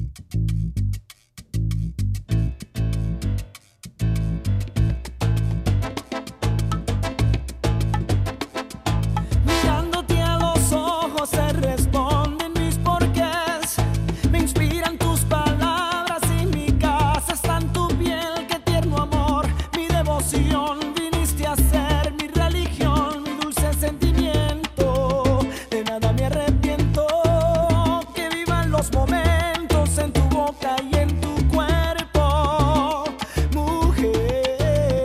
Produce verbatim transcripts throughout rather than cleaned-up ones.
Mirándote a los ojos se responden mis porqués. Me inspiran tus palabras y mi casa está en tu piel. Qué tierno amor, mi devoción. Viniste a ser mi religión, mi dulce sentimiento. De nada me arrepiento. Que vivan los momentos en tu boca y en tu cuerpo, mujer.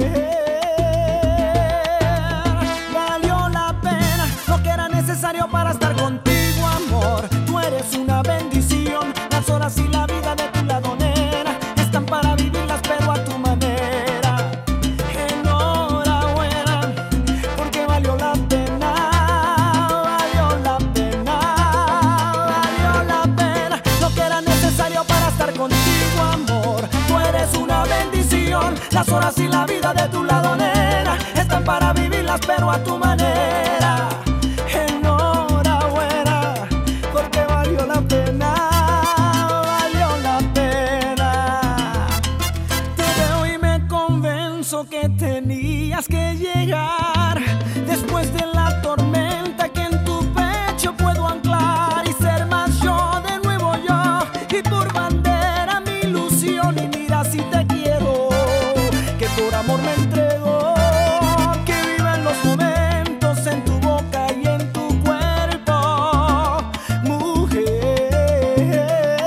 Valió la pena lo que era necesario para estar contigo, amor. Tú eres una bendición. Las horas y la vida de tu lado, nena, están para vivirlas, pero a tu manera. Enhorabuena, porque valió la pena, valió la pena, valió la pena lo que era necesario para estar contigo, amor. Tú eres una bendición. Las horas y la vida de tu lado, nena, están para vivirlas, pero a tu manera. Enhorabuena, porque valió la pena, valió la pena. Te veo y me convenzo que tenías que llegar. Después de la tormenta que en tu pecho puedo anclar y ser más yo, de nuevo yo. Y por bandera mi ilusión, y mira si te quiero, que por amor me entrego. Que vivan los momentos en tu boca y en tu cuerpo, mujer.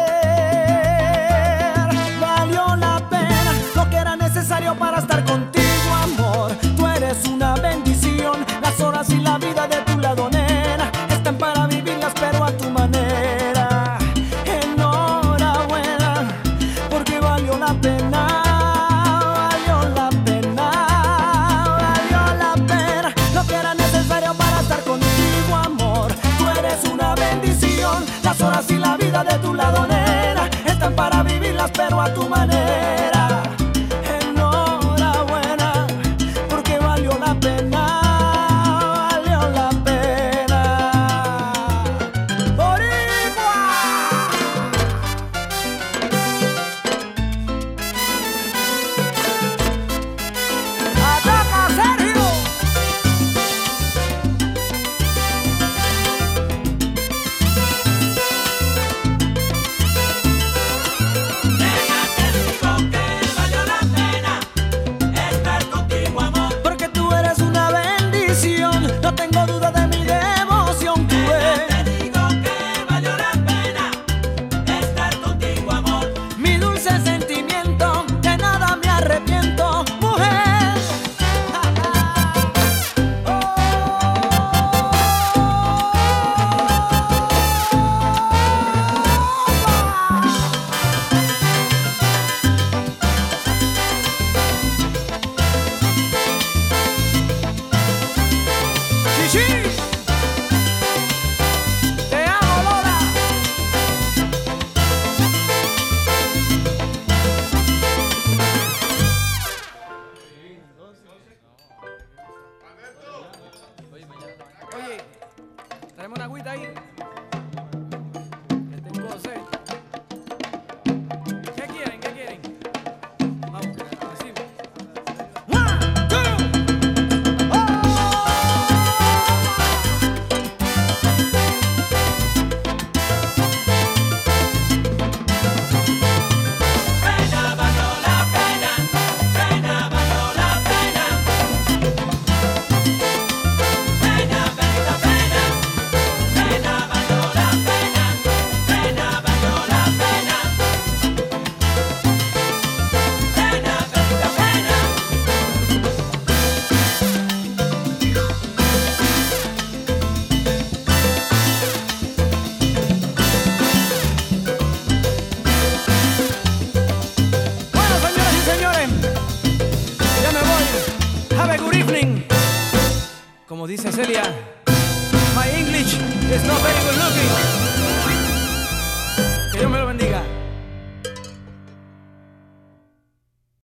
Valió la pena lo que era necesario para estar contigo, amor. Tú eres una bendición. Las horas y la vida de tu lado, nena, están para vivirlas, pero a tu manera. Enhorabuena, porque valió la pena, valió la pena, valió la pena lo que era necesario para estar contigo, amor. Tú eres una bendición. Las horas y la vida de tu lado, nena, están para vivirlas, pero a tu manera. Enhorabuena, porque valió la pena, valió la pena. ¡Boricua! ¡Ataca, Sergio! Porque tú eres una bendición, no tengo duda de mi devoción. Tú eres mi dulce sentimiento, de nada me arrepiento, mujer. Chichi, te amo, Lola. Oye, traemos una agüita ahí. Que tengo sed. ¿Qué quieren? ¿Qué quieren? Vamos, recibo. One, two, oh. Bueno, señoras y señores, ya me voy. Have a good evening. Como dice Celia, my English is not very good looking.